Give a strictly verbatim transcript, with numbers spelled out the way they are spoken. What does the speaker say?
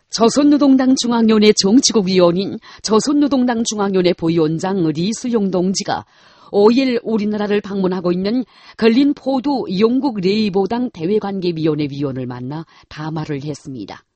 조선노동당 중앙위원회 정치국 위원인 조선노동당 중앙위원회 부위원장 리수용 동지가 오일 우리나라를 방문하고 있는 걸린 포도 영국 레이보당 대외관계위원회 위원을 만나 담화를 했습니다.